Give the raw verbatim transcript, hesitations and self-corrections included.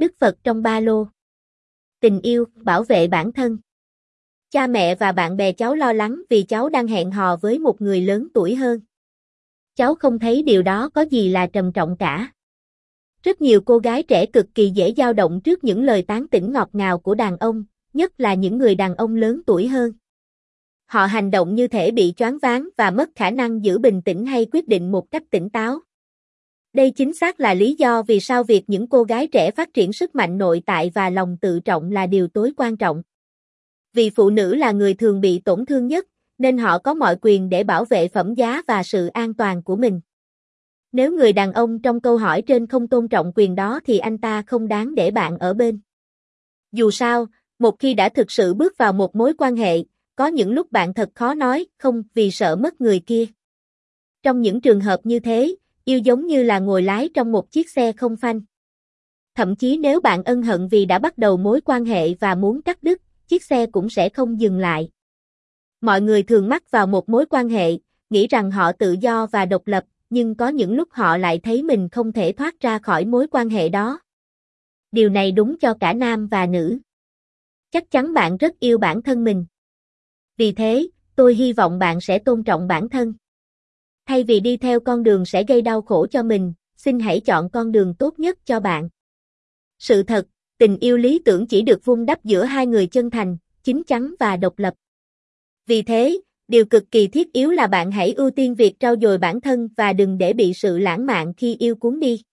Đức Phật trong ba lô. Tình yêu, bảo vệ bản thân. Cha mẹ và bạn bè cháu lo lắng vì cháu đang hẹn hò với một người lớn tuổi hơn. Cháu không thấy điều đó có gì là trầm trọng cả. Rất nhiều cô gái trẻ cực kỳ dễ dao động trước những lời tán tỉnh ngọt ngào của đàn ông, nhất là những người đàn ông lớn tuổi hơn. Họ hành động như thể bị choáng váng và mất khả năng giữ bình tĩnh hay quyết định một cách tỉnh táo. Đây chính xác là lý do vì sao việc những cô gái trẻ phát triển sức mạnh nội tại và lòng tự trọng là điều tối quan trọng. Vì phụ nữ là người thường bị tổn thương nhất, nên họ có mọi quyền để bảo vệ phẩm giá và sự an toàn của mình. Nếu người đàn ông trong câu hỏi trên không tôn trọng quyền đó thì anh ta không đáng để bạn ở bên. Dù sao, một khi đã thực sự bước vào một mối quan hệ, có những lúc bạn thật khó nói không vì sợ mất người kia. Trong những trường hợp như thế, yêu giống như là ngồi lái trong một chiếc xe không phanh. Thậm chí nếu bạn ân hận vì đã bắt đầu mối quan hệ và muốn cắt đứt, chiếc xe cũng sẽ không dừng lại. Mọi người thường mắc vào một mối quan hệ, nghĩ rằng họ tự do và độc lập, nhưng có những lúc họ lại thấy mình không thể thoát ra khỏi mối quan hệ đó. Điều này đúng cho cả nam và nữ. Chắc chắn bạn rất yêu bản thân mình. Vì thế, tôi hy vọng bạn sẽ tôn trọng bản thân. Thay vì đi theo con đường sẽ gây đau khổ cho mình, xin hãy chọn con đường tốt nhất cho bạn. Sự thật, tình yêu lý tưởng chỉ được vun đắp giữa hai người chân thành, chín chắn và độc lập. Vì thế, điều cực kỳ thiết yếu là bạn hãy ưu tiên việc trau dồi bản thân và đừng để bị sự lãng mạn khi yêu cuốn đi.